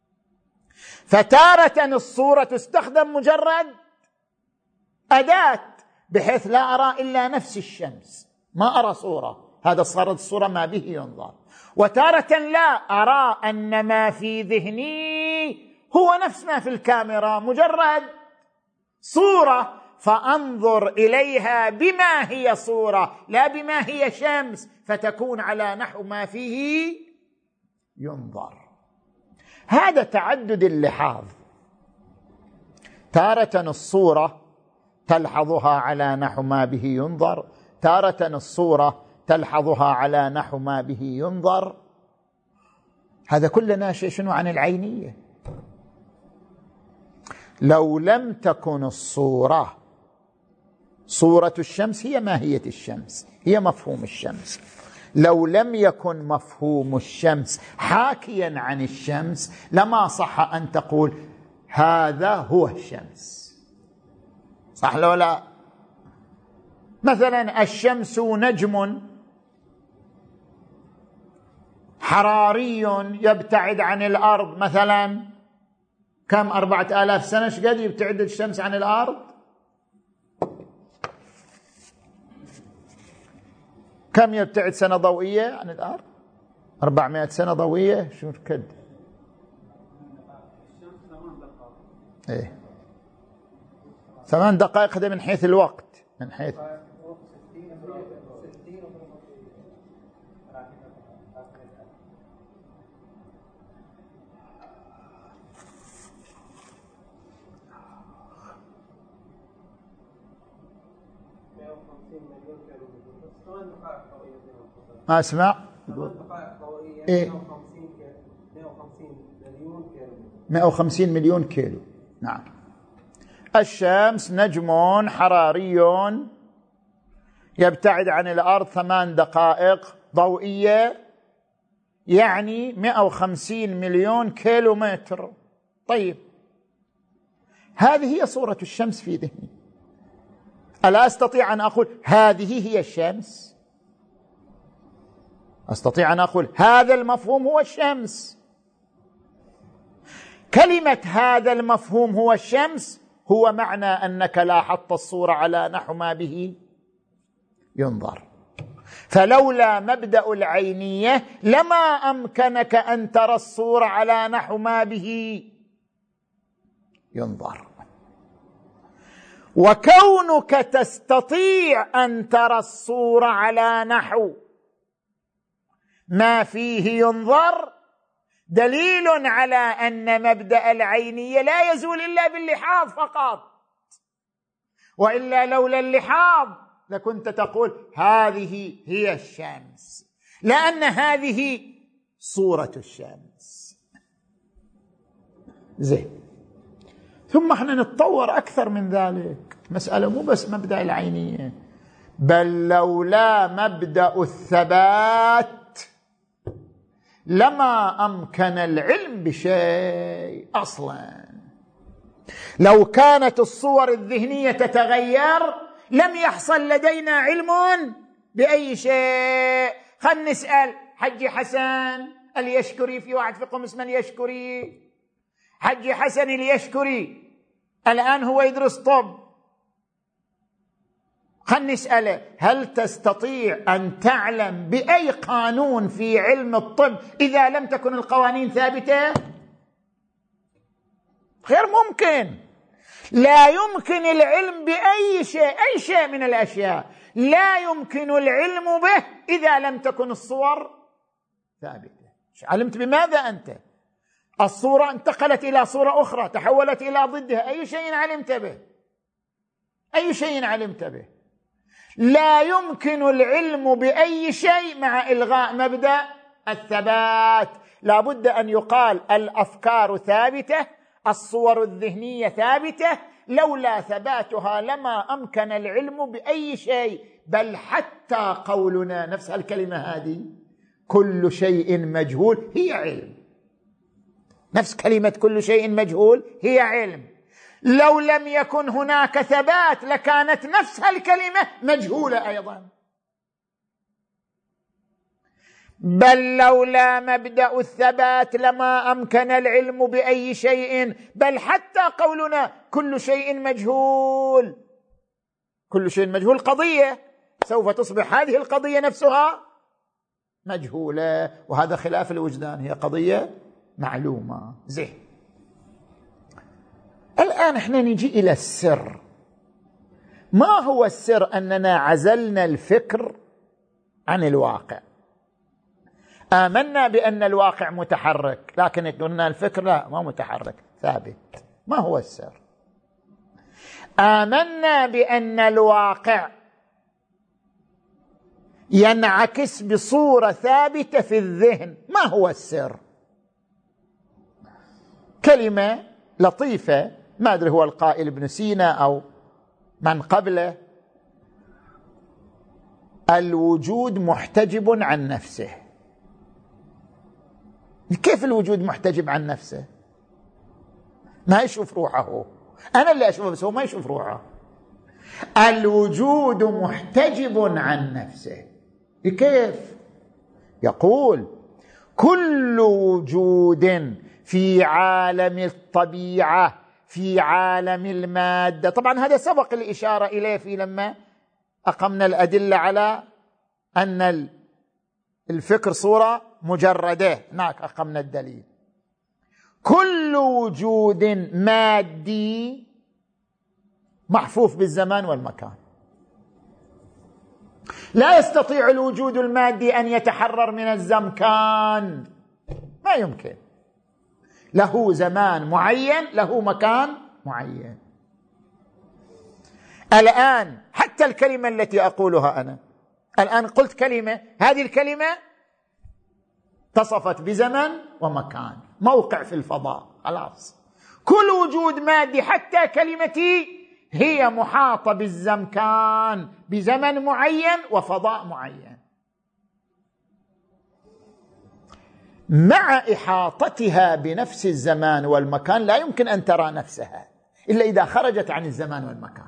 فتارة الصورة تستخدم مجرد أداة بحيث لا أرى إلا نفس الشمس، ما أرى صورة، هذا صارت الصورة ما به ينظر. وتارة لا، أرى أن ما في ذهني هو نفس ما في الكاميرا، مجرد صورة، فأنظر إليها بما هي صورة لا بما هي شمس، فتكون على نحو ما فيه ينظر. هذا تعدد اللحاظ. تارة الصورة تلحظها على نحو ما به ينظر، تارة الصورة تلحظها على نحو ما به ينظر. هذا كله ناشئ شنو؟ عن العينية. لو لم تكن الصورة صورة الشمس هي ماهية الشمس، هي مفهوم الشمس، لو لم يكن مفهوم الشمس حاكيا عن الشمس لما صح أن تقول هذا هو الشمس. صح لو لا؟ مثلا الشمس نجم حراري يبتعد عن الأرض مثلا كم؟ أربعة آلاف سنة. ايش قد يبتعد الشمس عن الأرض؟ كم يبتعد سنة ضوئية عن الأرض؟ أربعمائة سنة ضوئية. شو كد؟ ايه ثمان دقائق. هذا من حيث الوقت، من حيث ما أسمع. إيه مئة وخمسين مليون كيلو. نعم. الشمس نجم حراري يبتعد عن الأرض ثمان دقائق ضوئية، يعني مئة وخمسين مليون كيلو متر. طيب، هذه هي صورة الشمس في ذهني. ألا أستطيع أن أقول هذه هي الشمس؟ أستطيع أن أقول هذا المفهوم هو الشمس. كلمة هذا المفهوم هو الشمس هو معنى أنك لاحظت الصورة على نحو ما به ينظر. فلولا مبدأ العينية لما أمكنك أن ترى الصورة على نحو ما به ينظر. وكونك تستطيع أن ترى الصورة على نحو ما فيه ينظر دليل على أن مبدأ العينية لا يزول إلا باللحاظ فقط، وإلا لولا اللحاظ لكنت تقول هذه هي الشمس، لأن هذه صورة الشمس. زين. ثم احنا نتطور أكثر من ذلك. مسألة مو بس مبدأ العينية، بل لولا مبدأ الثبات لما أمكن العلم بشيء أصلا. لو كانت الصور الذهنية تتغير لم يحصل لدينا علم بأي شيء. خلنا نسأل حجي حسن اليشكري، في واحد فيكم اسمه اليشكري، حجي حسن اليشكري الآن هو يدرس طب، خلني نسأله: هل تستطيع أن تعلم بأي قانون في علم الطب إذا لم تكن القوانين ثابتة؟ غير ممكن. لا يمكن العلم بأي شيء، أي شيء من الأشياء لا يمكن العلم به إذا لم تكن الصور ثابتة. علمت بماذا أنت؟ الصورة انتقلت إلى صورة أخرى، تحولت إلى ضدها، أي شيء علمت به؟ أي شيء علمت به؟ لا يمكن العلم بأي شيء مع إلغاء مبدأ الثبات. لا بد أن يقال الأفكار ثابتة، الصور الذهنية ثابتة، لولا ثباتها لما أمكن العلم بأي شيء. بل حتى قولنا نفس الكلمة هذه كل شيء مجهول هي علم. نفس كلمة كل شيء مجهول هي علم. لو لم يكن هناك ثبات لكانت نفس الكلمة مجهولة أيضا. بل لولا مبدأ الثبات لما أمكن العلم بأي شيء. بل حتى قولنا كل شيء مجهول، كل شيء مجهول قضية، سوف تصبح هذه القضية نفسها مجهولة، وهذا خلاف الوجدان، هي قضية معلومة. زين، الآن احنا نجي إلى السر. ما هو السر؟ أننا عزلنا الفكر عن الواقع. آمنا بأن الواقع متحرك، لكن قلنا الفكر لا، ما متحرك، ثابت. ما هو السر؟ آمنا بأن الواقع ينعكس بصورة ثابتة في الذهن. ما هو السر؟ كلمة لطيفة، ما أدري هو القائل ابن سينا أو من قبله: الوجود محتجب عن نفسه. كيف الوجود محتجب عن نفسه؟ ما يشوف روحه، أنا اللي أشوفه بس هو ما يشوف روحه. الوجود محتجب عن نفسه. كيف؟ يقول: كل وجود في عالم الطبيعة، في عالم المادة. طبعا هذا سبق الإشارة إليه في لما أقمنا الأدلة على أن الفكر صورة مجردة، هناك أقمنا الدليل. كل وجود مادي محفوف بالزمان والمكان. لا يستطيع الوجود المادي أن يتحرر من الزمكان، ما يمكن. له زمان معين، له مكان معين. الآن حتى الكلمة التي أقولها أنا الآن، قلت كلمة، هذه الكلمة اتصفت بزمن ومكان، موقع في الفضاء، خلاص. كل وجود مادي حتى كلمتي هي محاطة بالزمكان، بزمن معين وفضاء معين. مع إحاطتها بنفس الزمان والمكان لا يمكن أن ترى نفسها إلا إذا خرجت عن الزمان والمكان.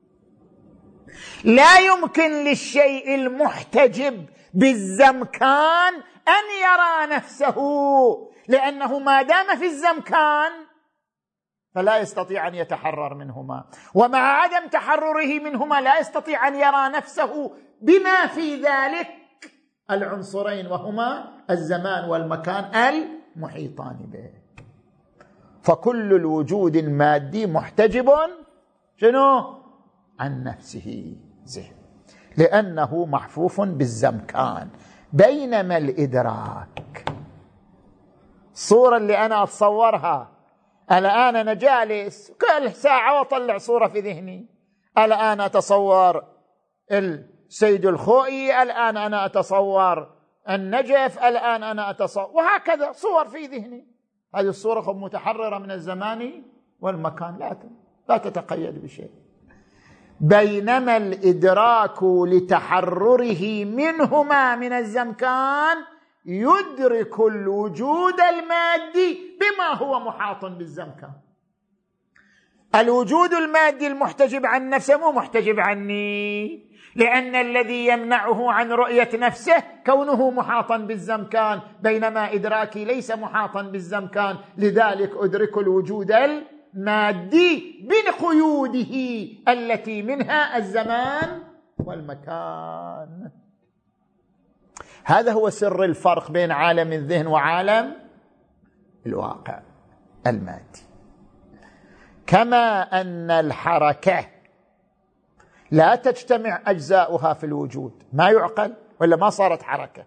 لا يمكن للشيء المحتجب بالزمكان أن يرى نفسه، لأنه ما دام في الزمكان فلا يستطيع أن يتحرر منهما، ومع عدم تحرره منهما لا يستطيع أن يرى نفسه بما في ذلك العنصرين، وهما الزمان والمكان المحيطان به. فكل الوجود المادي محتجب شنو؟ عن نفسه، زين، لأنه محفوف بالزمكان. بينما الإدراك، الصورة اللي أنا أتصورها الآن، أنا جالس كل ساعة وأطلع صورة في ذهني، الآن أتصور السيد الخوئي، الآن أنا أتصور النجف، الآن أنا أتصور، وهكذا صور في ذهني. هذه الصورة متحررة من الزمان والمكان، لا لا تتقيد بشيء. بينما الإدراك لتحرره منهما من الزمكان يدرك الوجود المادي بما هو محاط بالزمكان. الوجود المادي المحتجب عن نفسه مو محتجب عني، لأن الذي يمنعه عن رؤية نفسه كونه محاطا بالزمكان، بينما إدراكي ليس محاطا بالزمكان، لذلك أدرك الوجود المادي بقيوده التي منها الزمان المكان. هذا هو سر الفرق بين عالم الذهن وعالم الواقع المادي. كما أن الحركة لا تجتمع أجزاؤها في الوجود، ما يعقل ولا ما صارت حركة.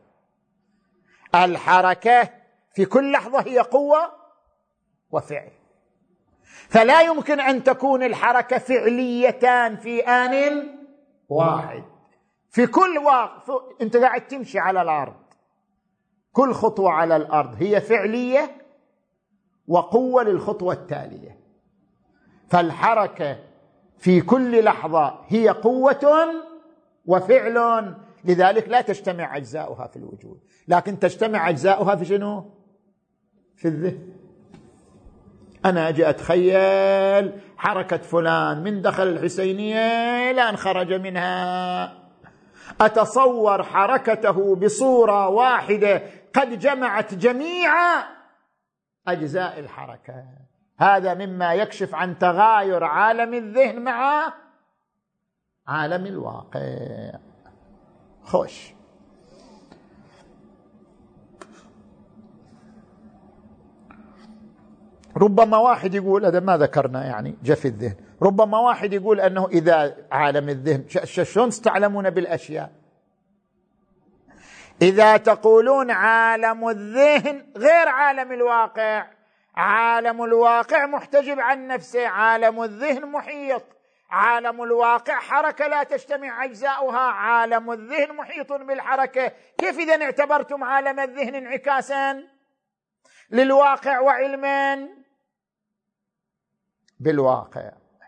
الحركة في كل لحظة هي قوة وفعل، فلا يمكن أن تكون الحركة فعليتان في آن واحد. في كل واقع أنت قاعد تمشي على الأرض، كل خطوة على الأرض هي فعلية وقوة للخطوة التالية، فالحركة في كل لحظة هي قوة وفعل، لذلك لا تجتمع أجزاؤها في الوجود، لكن تجتمع أجزاؤها في شنو؟ في الذهن. أنا أجي أتخيل حركة فلان من دخل الحسينية إلى أن خرج منها، أتصور حركته بصورة واحدة قد جمعت جميع أجزاء الحركة. هذا مما يكشف عن تغاير عالم الذهن مع عالم الواقع. خوش، ربما واحد يقول هذا ما ذكرنا يعني جف الذهن، ربما واحد يقول أنه إذا عالم الذهن شلون تعلمون بالأشياء؟ إذا تقولون عالم الذهن غير عالم الواقع، عالم الواقع محتجب عن نفسه، عالم الذهن محيط. عالم الواقع حركة لا تجتمع أجزاؤها، عالم الذهن محيط بالحركة. كيف إذا اعتبرتم عالم الذهن انعكاسا للواقع وعلما بالواقع؟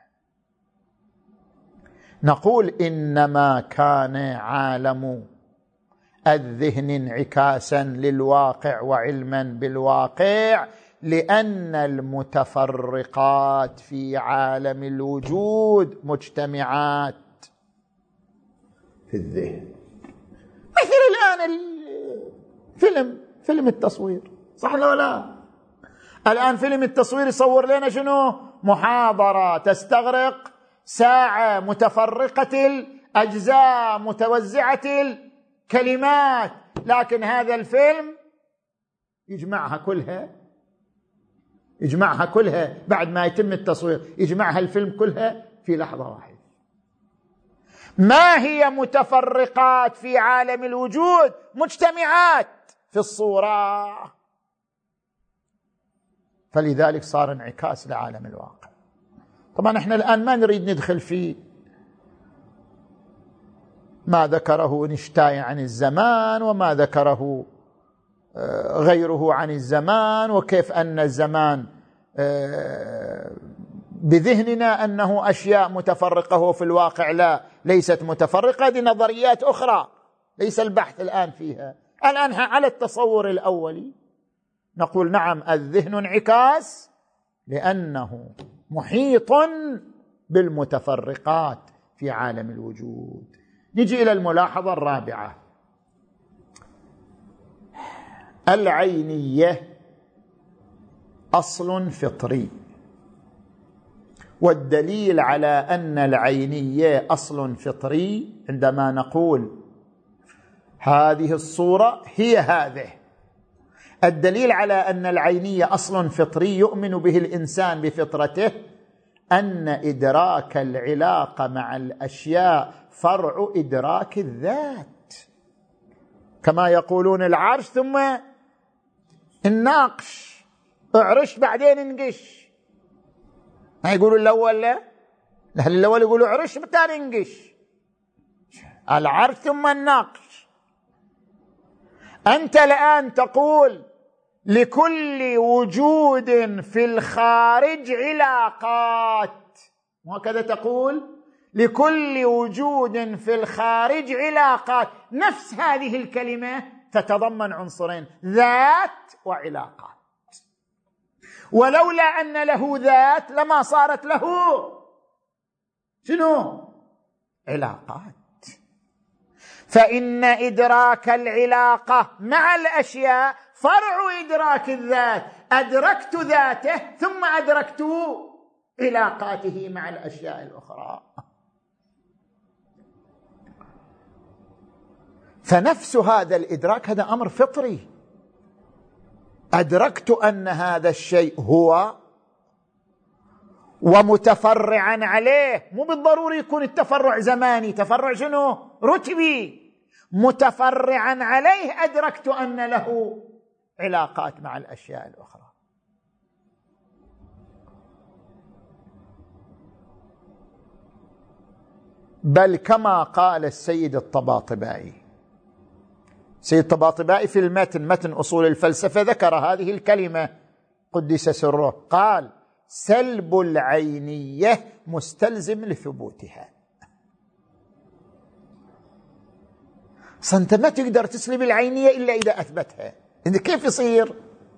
نقول إنما كان عالم الذهن انعكاسا للواقع وعلما بالواقع لأن المتفرقات في عالم الوجود مجتمعات في الذهن. مثل الآن الفيلم، فيلم التصوير، صح ولا لا؟ الآن فيلم التصوير يصور لنا شنو؟ محاضرة تستغرق ساعة، متفرقة الأجزاء، متوزعة الكلمات، لكن هذا الفيلم يجمعها كلها، يجمعها كلها بعد ما يتم التصوير، يجمعها الفيلم كلها في لحظة واحدة. ما هي متفرقات في عالم الوجود مجتمعات في الصورة، فلذلك صار انعكاس لعالم الواقع. طبعا احنا الآن ما نريد ندخل في ما ذكره اينشتاين عن الزمان وما ذكره غيره عن الزمان، وكيف أن الزمان بذهننا أنه أشياء متفرقة وفي الواقع لا، ليست متفرقة. هذه نظريات أخرى ليس البحث الآن فيها. الآن على التصور الأولي نقول نعم، الذهن انعكاس لأنه محيط بالمتفرقات في عالم الوجود. نجي إلى الملاحظة الرابعة. العينية أصل فطري، والدليل على أن العينية أصل فطري عندما نقول هذه الصورة هي هذه. الدليل على أن العينية أصل فطري يؤمن به الإنسان بفطرته أن إدراك العلاقة مع الأشياء فرع إدراك الذات، كما يقولون العرش ثم الناقش، اعرش بعدين انقش. ما يقولوا الأول لا، لا الأول يقولوا عرش بعدين انقش، العرش ثم الناقش. أنت الآن تقول لكل وجود في الخارج علاقات، وهكذا تقول لكل وجود في الخارج علاقات. نفس هذه الكلمة تتضمن عنصرين، ذات وعلاقات. ولولا أن له ذات لما صارت له شنو؟ علاقات. فإن إدراك العلاقة مع الأشياء فرع إدراك الذات. أدركت ذاته ثم أدركت علاقاته مع الأشياء الأخرى. فنفس هذا الإدراك هذا أمر فطري. أدركت أن هذا الشيء هو ومتفرعا عليه، مو بالضروري يكون التفرع زماني، تفرع شنو؟ رتبي. متفرعا عليه أدركت أن له علاقات مع الأشياء الأخرى. بل كما قال السيد الطباطبائي، السيد الطباطبائي في المتن متن أصول الفلسفة ذكر هذه الكلمة قدس سره، قال: سلب العينية مستلزم لثبوتها. أنت ما تقدر تسلب العينية إلا إذا أثبتها. إذا كيف يصير؟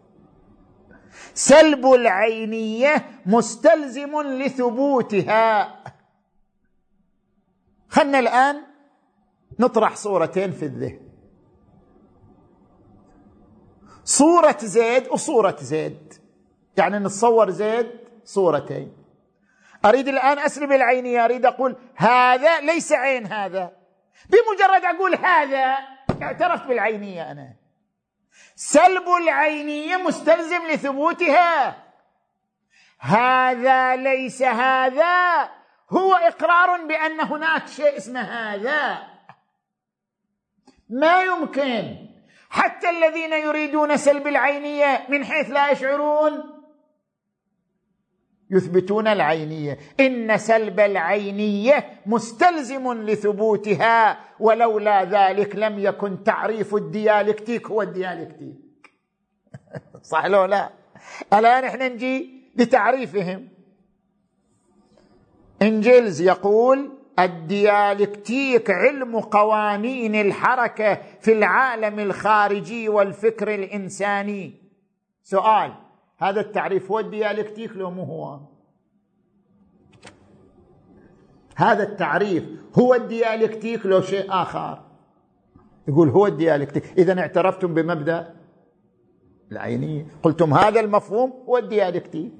سلب العينية مستلزم لثبوتها. خلنا الآن نطرح صورتين في الذهن، صورة زيد وصورة زيد، يعني نتصور زيد صورتين. أريد الآن أسلب العينية، أريد أقول هذا ليس عين هذا، بمجرد أقول هذا اعترفت بالعينية أنا. سلب العينية مستلزم لثبوتها. هذا ليس هذا هو إقرار بأن هناك شيء اسمه هذا. ما يمكن حتى الذين يريدون سلب العينية من حيث لا يشعرون يثبتون العينية. إن سلب العينية مستلزم لثبوتها، ولولا ذلك لم يكن تعريف الديالكتيك هو الديالكتيك. صح لو لا؟ الآن احنا نجي لتعريفهم. إنجلز يقول: الديالكتيك علم قوانين الحركة في العالم الخارجي والفكر الإنساني. سؤال: هذا التعريف هو الديالكتيك لو مو هو؟ هذا التعريف هو الديالكتيك لو شيء آخر؟ يقول هو الديالكتيك. إذن اعترفتم بمبدأ العينية، قلتم هذا المفهوم هو الديالكتيك.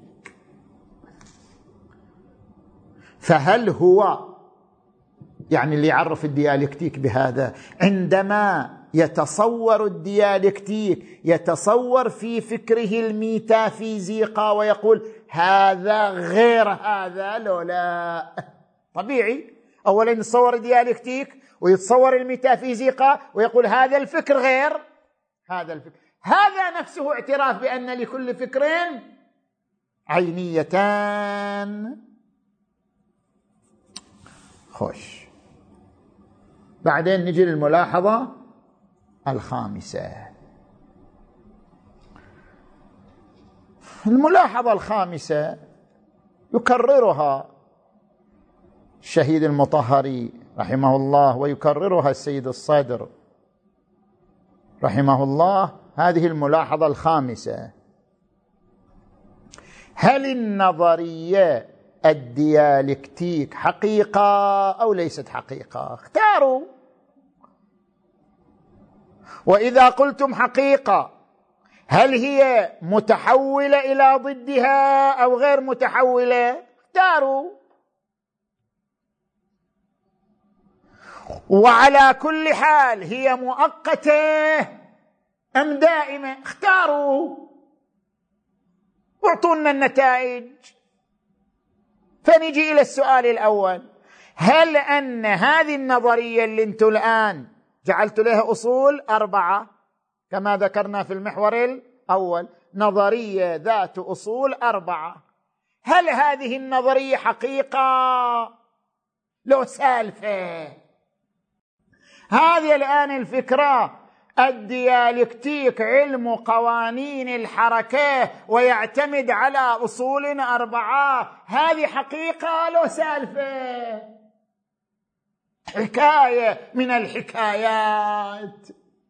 فهل هو يعني اللي يعرف الديالكتيك بهذا عندما يتصور الديالكتيك يتصور في فكره الميتافيزيقا ويقول هذا غير هذا لو لا؟ طبيعي أولا يتصور الديالكتيك ويتصور الميتافيزيقا ويقول هذا الفكر غير هذا الفكر. هذا نفسه اعتراف بأن لكل فكر عينيتان. خوش. بعدين نجي للملاحظة الخامسة. الملاحظة الخامسة يكررها الشهيد المطهري رحمه الله ويكررها السيد الصدر رحمه الله. هذه الملاحظة الخامسة: هل النظرية الديالكتيك حقيقة أو ليست حقيقة؟ اختاروا. وإذا قلتم حقيقة هل هي متحولة إلى ضدها أو غير متحولة؟ اختاروا. وعلى كل حال هي مؤقتة أم دائمة؟ اختاروا واعطونا النتائج. فنجي إلى السؤال الأول: هل أن هذه النظرية اللي انتم الآن جعلت لها أصول أربعة كما ذكرنا في المحور الأول، نظرية ذات أصول أربعة، هل هذه النظرية حقيقة لو سالفة؟ هذه الآن الفكرة الديالكتيك علم قوانين الحركة ويعتمد على أصول أربعة، هذه حقيقة لو سالفة؟ حكاية من الحكايات.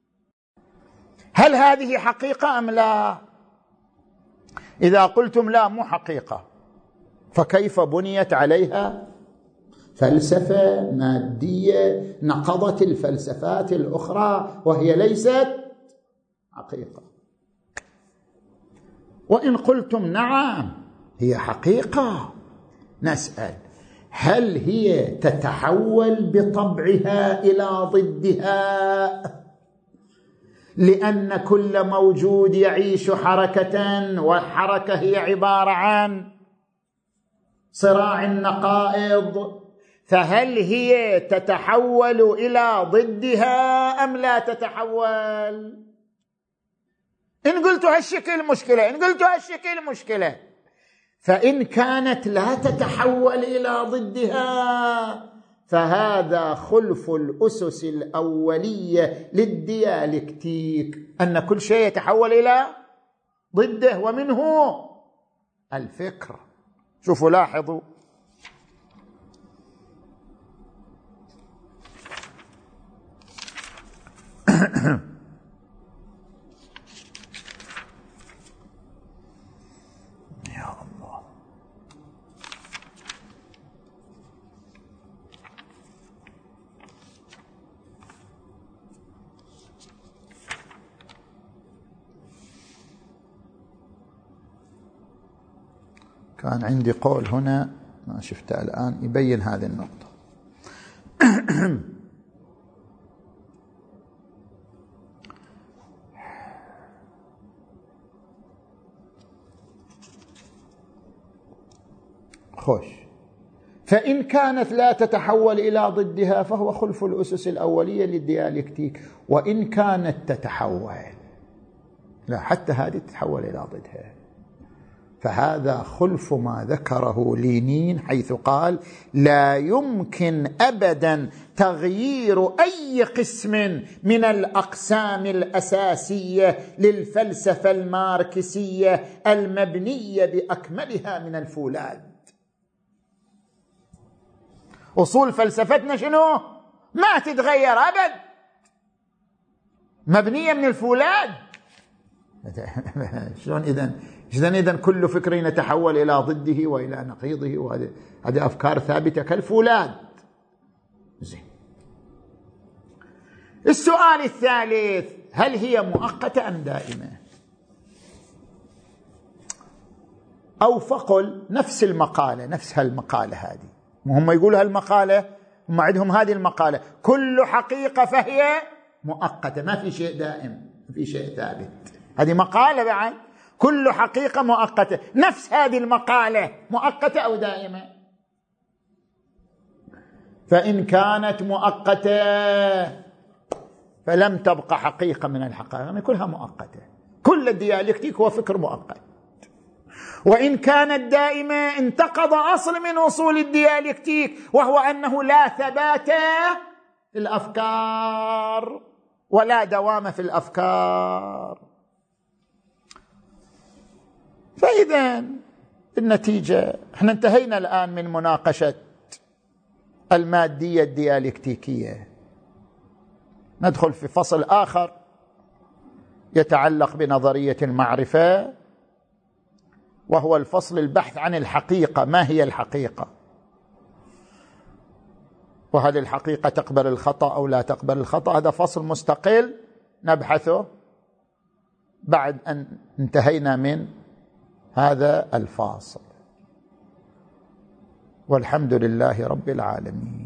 هل هذه حقيقة أم لا؟ إذا قلتم لا مو حقيقة، فكيف بنيت عليها فلسفة مادية نقضت الفلسفات الأخرى وهي ليست حقيقة؟ وإن قلتم نعم هي حقيقة، نسأل: هل هي تتحول بطبعها إلى ضدها؟ لأن كل موجود يعيش حركة، والحركة هي عبارة عن صراع النقائض، فهل هي تتحول إلى ضدها أم لا تتحول؟ إن قلت هالشكل مشكلة، إن قلت هالشكل مشكلة. فإن كانت لا تتحول إلى ضدها فهذا خلف الأسس الأولية للديالكتيك، أن كل شيء يتحول إلى ضده، ومنه الفكر. شوفوا لاحظوا، يا الله، كان عندي قول هنا ما شفته الآن يبين هذه النقطة. خوش، فإن كانت لا تتحول إلى ضدها فهو خلف الأسس الأولية للديالكتيك، وإن كانت تتحول، لا حتى هذه تتحول إلى ضدها، فهذا خلف ما ذكره لينين حيث قال لا يمكن أبدا تغيير أي قسم من الأقسام الأساسية للفلسفة الماركسية المبنية بأكملها من الفولاذ. أصول فلسفتنا شنو؟ ما تتغير أبد، مبنية من الفولاذ. شلون إذن؟ إذن إذن كل فكر يتحول إلى ضده وإلى نقيضه، وهذه هذه أفكار ثابتة كالفولاذ. زين. السؤال الثالث، هل هي مؤقتة أم دائمة؟ أو فقل نفس المقالة، نفس هالمقالة هذه، هم يقولوا هالمقالة، هم عندهم هذه المقالة، كل حقيقة فهي مؤقتة، ما في شيء دائم، ما في شيء ثابت. هذه مقالة بعد، كل حقيقة مؤقتة. نفس هذه المقالة مؤقتة أو دائمة؟ فإن كانت مؤقتة فلم تبقى حقيقة من الحقائق، يعني كلها مؤقتة، كل الديالكتيك هو فكر مؤقت. وإن كانت دائمة انتقض أصل من أصول الديالكتيك، وهو أنه لا ثبات في الأفكار ولا دوام في الأفكار. فإذا النتيجة، احنا انتهينا الآن من مناقشة المادية الديالكتيكية، ندخل في فصل آخر يتعلق بنظرية المعرفة، وهو الفصل البحث عن الحقيقة. ما هي الحقيقة؟ وهل الحقيقة تقبل الخطأ أو لا تقبل الخطأ؟ هذا فصل مستقل نبحثه بعد أن انتهينا من هذا الفاصل. والحمد لله رب العالمين.